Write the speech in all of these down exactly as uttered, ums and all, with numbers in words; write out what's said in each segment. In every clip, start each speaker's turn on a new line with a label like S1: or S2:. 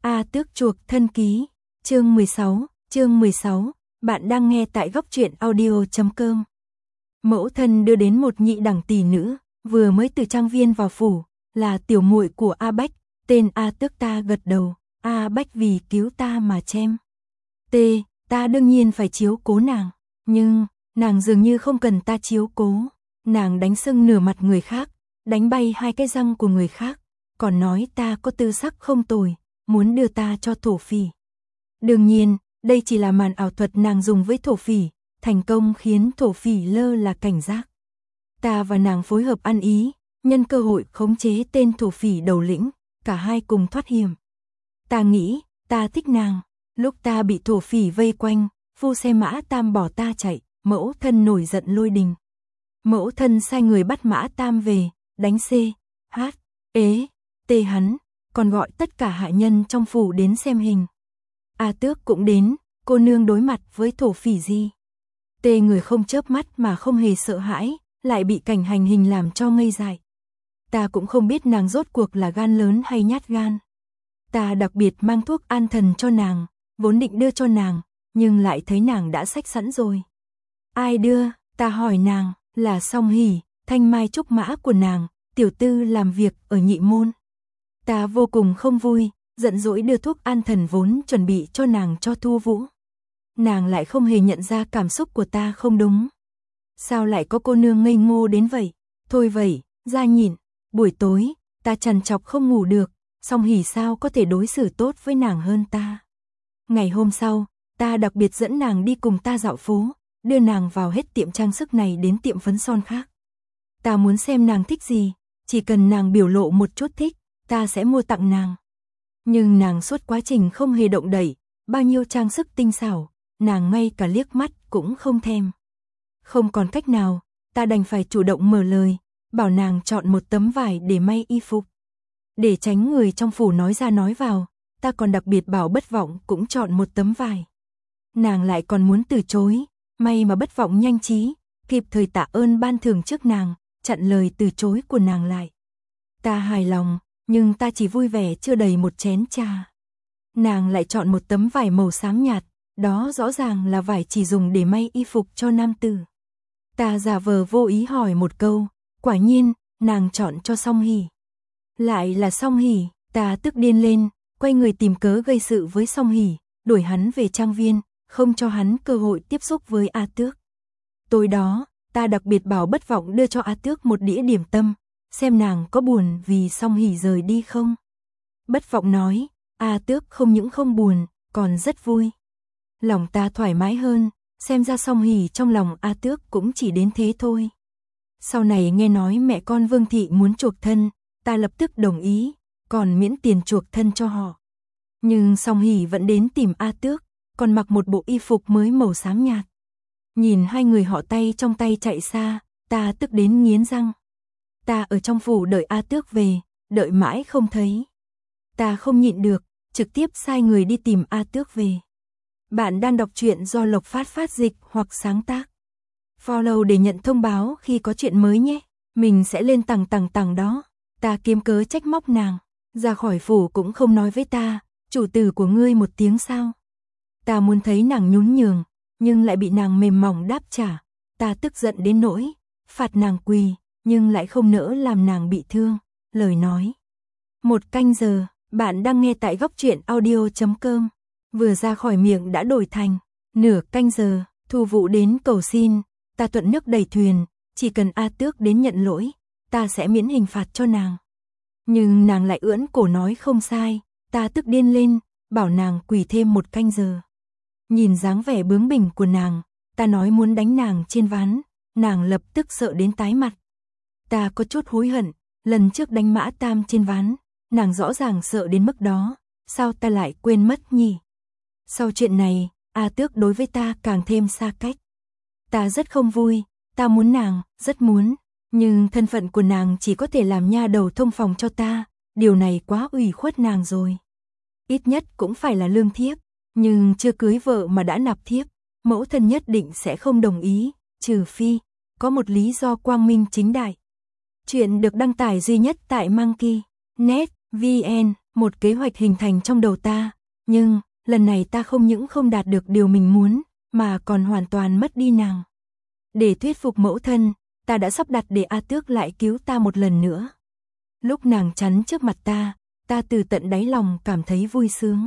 S1: A Tước chuộc thân ký, chương mười sáu, chương mười sáu, bạn đang nghe tại góc truyện audio chấm com. Mẫu thân đưa đến một nhị đẳng tỷ nữ, vừa mới từ trang viên vào phủ, là tiểu muội của A Bách, tên A Tước. Ta gật đầu, A Bách vì cứu ta mà chem. T, ta đương nhiên phải chiếu cố nàng, nhưng, nàng dường như không cần ta chiếu cố, nàng đánh sưng nửa mặt người khác, đánh bay hai cái răng của người khác, còn nói ta có tư sắc không tồi, muốn đưa ta cho thổ phỉ. Đương nhiên, đây chỉ là màn ảo thuật nàng dùng với thổ phỉ, thành công khiến thổ phỉ lơ là cảnh giác. Ta và nàng phối hợp ăn ý, nhân cơ hội khống chế tên thổ phỉ đầu lĩnh, cả hai cùng thoát hiểm. Ta nghĩ, ta thích nàng, lúc ta bị thổ phỉ vây quanh, phu xe Mã Tam bỏ ta chạy, mẫu thân nổi giận lôi đình. Mẫu thân sai người bắt Mã Tam về, đánh C, H, ế, T hắn, còn gọi tất cả hạ nhân trong phủ đến xem hình. A Tước cũng đến, cô nương đối mặt với thổ phỉ gì? T người không chớp mắt mà không hề sợ hãi, lại bị cảnh hành hình làm cho ngây dại. Ta cũng không biết nàng rốt cuộc là gan lớn hay nhát gan. Ta đặc biệt mang thuốc an thần cho nàng, vốn định đưa cho nàng, nhưng lại thấy nàng đã xách sẵn rồi. Ai đưa? Ta hỏi nàng, là Song Hỷ, thanh mai trúc mã của nàng, tiểu tư làm việc ở nhị môn. Ta vô cùng không vui, giận dỗi đưa thuốc an thần vốn chuẩn bị cho nàng cho Thu Vũ. Nàng lại không hề nhận ra cảm xúc của ta không đúng. Sao lại có cô nương ngây ngô đến vậy? Thôi vậy, ra nhịn. Buổi tối, ta trằn trọc không ngủ được, Song Hỷ sao có thể đối xử tốt với nàng hơn ta. Ngày hôm sau, ta đặc biệt dẫn nàng đi cùng ta dạo phố, đưa nàng vào hết tiệm trang sức này đến tiệm phấn son khác. Ta muốn xem nàng thích gì, chỉ cần nàng biểu lộ một chút thích, ta sẽ mua tặng nàng. Nhưng nàng suốt quá trình không hề động đậy, bao nhiêu trang sức tinh xảo, nàng ngay cả liếc mắt cũng không thèm. Không còn cách nào, ta đành phải chủ động mở lời, bảo nàng chọn một tấm vải để may y phục. Để tránh người trong phủ nói ra nói vào, ta còn đặc biệt bảo Bất Vọng cũng chọn một tấm vải. Nàng lại còn muốn từ chối, may mà Bất Vọng nhanh trí, kịp thời tạ ơn ban thưởng trước nàng, chặn lời từ chối của nàng lại. Ta hài lòng, nhưng ta chỉ vui vẻ chưa đầy một chén trà. Nàng lại chọn một tấm vải màu xám nhạt, đó rõ ràng là vải chỉ dùng để may y phục cho nam tử. Ta giả vờ vô ý hỏi một câu, quả nhiên, nàng chọn cho Song Hỷ. Lại là Song Hỷ, ta tức điên lên, quay người tìm cớ gây sự với Song Hỷ, đuổi hắn về trang viên, không cho hắn cơ hội tiếp xúc với A Tước. Tối đó, ta đặc biệt bảo Bất Vọng đưa cho A Tước một đĩa điểm tâm, xem nàng có buồn vì Song Hỷ rời đi không. Bất Vọng nói, A Tước không những không buồn, còn rất vui. Lòng ta thoải mái hơn, xem ra Song Hỷ trong lòng A Tước cũng chỉ đến thế thôi. Sau này nghe nói mẹ con Vương Thị muốn chuộc thân, ta lập tức đồng ý, còn miễn tiền chuộc thân cho họ. Nhưng Song Hỷ vẫn đến tìm A Tước, còn mặc một bộ y phục mới màu xám nhạt. Nhìn hai người họ tay trong tay chạy xa, ta tức đến nghiến răng. Ta ở trong phủ đợi A Tước về, đợi mãi không thấy. Ta không nhịn được, trực tiếp sai người đi tìm A Tước về. Bạn đang đọc truyện do Lộc Phát phát dịch hoặc sáng tác. Follow để nhận thông báo khi có chuyện mới nhé. Mình sẽ lên tằng tằng tằng đó. Ta kiếm cớ trách móc nàng. Ra khỏi phủ cũng không nói với ta, chủ tử của ngươi một tiếng sao. Ta muốn thấy nàng nhún nhường, nhưng lại bị nàng mềm mỏng đáp trả. Ta tức giận đến nỗi, phạt nàng quỳ, nhưng lại không nỡ làm nàng bị thương. Lời nói. Một canh giờ, bạn đang nghe tại góc truyện audio chấm com. Vừa ra khỏi miệng đã đổi thành nửa canh giờ. Thu Vũ đến cầu xin, ta thuận nước đẩy thuyền, chỉ cần A Tước đến nhận lỗi, ta sẽ miễn hình phạt cho nàng. Nhưng nàng lại ưỡn cổ nói không sai, ta tức điên lên, bảo nàng quỳ thêm một canh giờ. Nhìn dáng vẻ bướng bỉnh của nàng, ta nói muốn đánh nàng trên ván, nàng lập tức sợ đến tái mặt. Ta có chút hối hận, lần trước đánh Mã Tam trên ván, nàng rõ ràng sợ đến mức đó, sao ta lại quên mất nhỉ? Sau chuyện này, A Tước đối với ta càng thêm xa cách. Ta rất không vui, ta muốn nàng, rất muốn, nhưng thân phận của nàng chỉ có thể làm nha đầu thông phòng cho ta, điều này quá ủy khuất nàng rồi. Ít nhất cũng phải là lương thiếp, nhưng chưa cưới vợ mà đã nạp thiếp, mẫu thân nhất định sẽ không đồng ý, trừ phi có một lý do quang minh chính đại. Chuyện được đăng tải duy nhất tại Monkey net vê en. Một kế hoạch hình thành trong đầu ta, nhưng lần này ta không những không đạt được điều mình muốn, mà còn hoàn toàn mất đi nàng. Để thuyết phục mẫu thân, ta đã sắp đặt để A Tước lại cứu ta một lần nữa. Lúc nàng chắn trước mặt ta, ta từ tận đáy lòng cảm thấy vui sướng.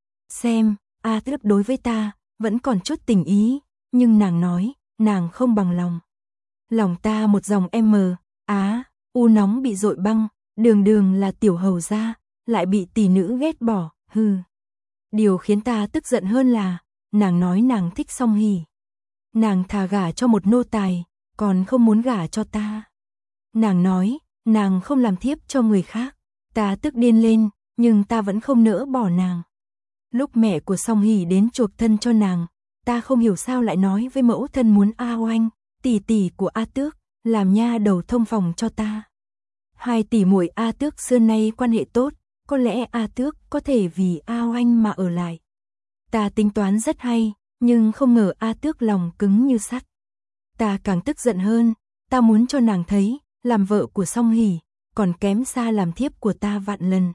S1: Xem, A Tước đối với ta, vẫn còn chút tình ý, nhưng nàng nói, nàng không bằng lòng. Lòng ta một dòng M, Á, U nóng bị dội băng, đường đường là tiểu hầu gia, lại bị tỷ nữ ghét bỏ, hừ. Điều khiến ta tức giận hơn là, nàng nói nàng thích Song Hỷ. Nàng thà gả cho một nô tài, còn không muốn gả cho ta. Nàng nói, nàng không làm thiếp cho người khác. Ta tức điên lên, nhưng ta vẫn không nỡ bỏ nàng. Lúc mẹ của Song Hỷ đến chuộc thân cho nàng, ta không hiểu sao lại nói với mẫu thân muốn A Oanh, tỷ tỷ của A Tước, làm nha đầu thông phòng cho ta. Hai tỷ muội A Tước xưa nay quan hệ tốt, có lẽ A Tước có thể vì A Oanh mà ở lại. Ta tính toán rất hay, nhưng không ngờ A Tước lòng cứng như sắt. Ta càng tức giận hơn, ta muốn cho nàng thấy, làm vợ của Song Hỷ, còn kém xa làm thiếp của ta vạn lần.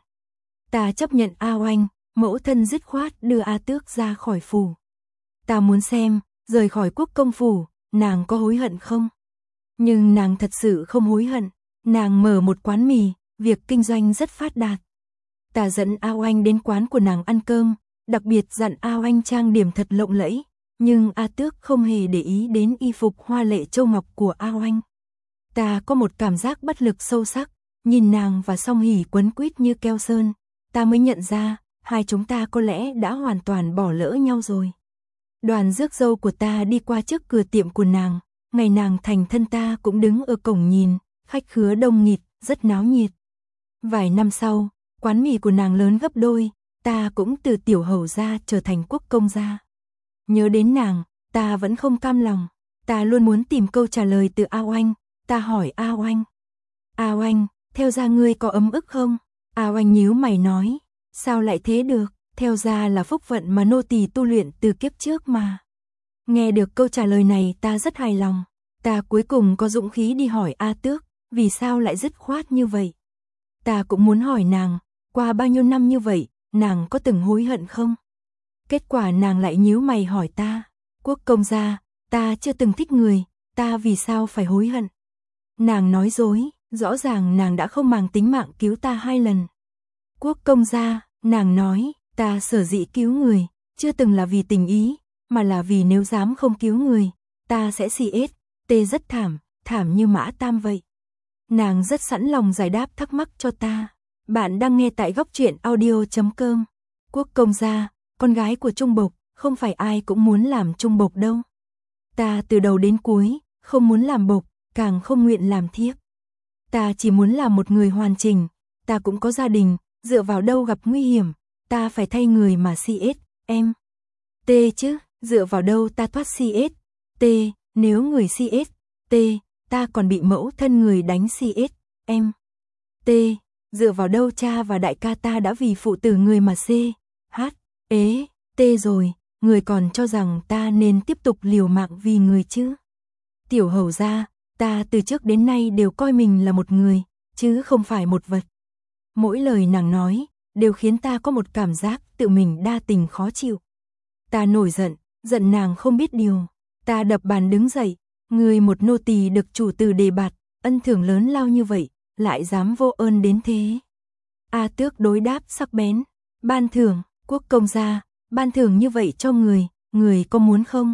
S1: Ta chấp nhận A Oanh, mẫu thân dứt khoát đưa A Tước ra khỏi phủ. Ta muốn xem, rời khỏi quốc công phủ, nàng có hối hận không? Nhưng nàng thật sự không hối hận, nàng mở một quán mì, việc kinh doanh rất phát đạt. Ta dẫn A Oanh đến quán của nàng ăn cơm, đặc biệt dặn A Oanh trang điểm thật lộng lẫy, nhưng A Tước không hề để ý đến y phục hoa lệ châu ngọc của A Oanh. Ta có một cảm giác bất lực sâu sắc, nhìn nàng và Song Hỷ quấn quýt như keo sơn, ta mới nhận ra, hai chúng ta có lẽ đã hoàn toàn bỏ lỡ nhau rồi. Đoàn rước dâu của ta đi qua trước cửa tiệm của nàng, ngày nàng thành thân ta cũng đứng ở cổng nhìn, khách khứa đông nghịt, rất náo nhiệt. Vài năm sau, quán mì của nàng lớn gấp đôi, ta cũng từ tiểu hầu gia trở thành quốc công gia. Nhớ đến nàng, ta vẫn không cam lòng, ta luôn muốn tìm câu trả lời từ A Oanh, ta hỏi A Oanh. A Oanh, theo gia ngươi có ấm ức không? A Oanh nhíu mày nói, sao lại thế được, theo gia là phúc vận mà nô tỳ tu luyện từ kiếp trước mà. Nghe được câu trả lời này ta rất hài lòng, ta cuối cùng có dũng khí đi hỏi A Tước, vì sao lại dứt khoát như vậy. Ta cũng muốn hỏi nàng, qua bao nhiêu năm như vậy, nàng có từng hối hận không? Kết quả nàng lại nhíu mày hỏi ta, quốc công gia, ta chưa từng thích người, ta vì sao phải hối hận? Nàng nói dối, rõ ràng nàng đã không màng tính mạng cứu ta hai lần. Quốc công gia, nàng nói, ta sở dĩ cứu người, chưa từng là vì tình ý, mà là vì nếu dám không cứu người, ta sẽ xì ết, tê rất thảm, thảm như Mã Tam vậy. Nàng rất sẵn lòng giải đáp thắc mắc cho ta. Bạn đang nghe tại góc truyện audio chấm com. Quốc công gia, con gái của Trung Bộc, không phải ai cũng muốn làm Trung Bộc đâu. Ta từ đầu đến cuối, không muốn làm bộc, càng không nguyện làm thiếp. Ta chỉ muốn làm một người hoàn chỉnh, ta cũng có gia đình, dựa vào đâu gặp nguy hiểm, ta phải thay người mà xê ét, em. T chứ, dựa vào đâu ta thoát xê ét, T, nếu người xê ét, T, ta còn bị mẫu thân người đánh xê ét, em. T, dựa vào đâu cha và đại ca ta đã vì phụ tử người mà xê, hát, ế, tê rồi, người còn cho rằng ta nên tiếp tục liều mạng vì người chứ. Tiểu hầu gia, ta từ trước đến nay đều coi mình là một người, chứ không phải một vật. Mỗi lời nàng nói, đều khiến ta có một cảm giác tự mình đa tình khó chịu. Ta nổi giận, giận nàng không biết điều. Ta đập bàn đứng dậy, người một nô tỳ được chủ tử đề bạt, ân thưởng lớn lao như vậy, lại dám vô ơn đến thế. A Tước đối đáp sắc bén, ban thưởng, quốc công gia, ban thưởng như vậy cho người, người có muốn không?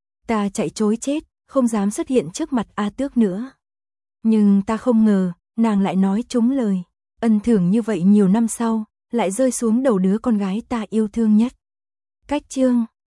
S1: Ta chạy trối chết, không dám xuất hiện trước mặt A Tước nữa. Nhưng ta không ngờ, nàng lại nói trúng lời, ân thưởng như vậy nhiều năm sau, lại rơi xuống đầu đứa con gái ta yêu thương nhất. Cách chương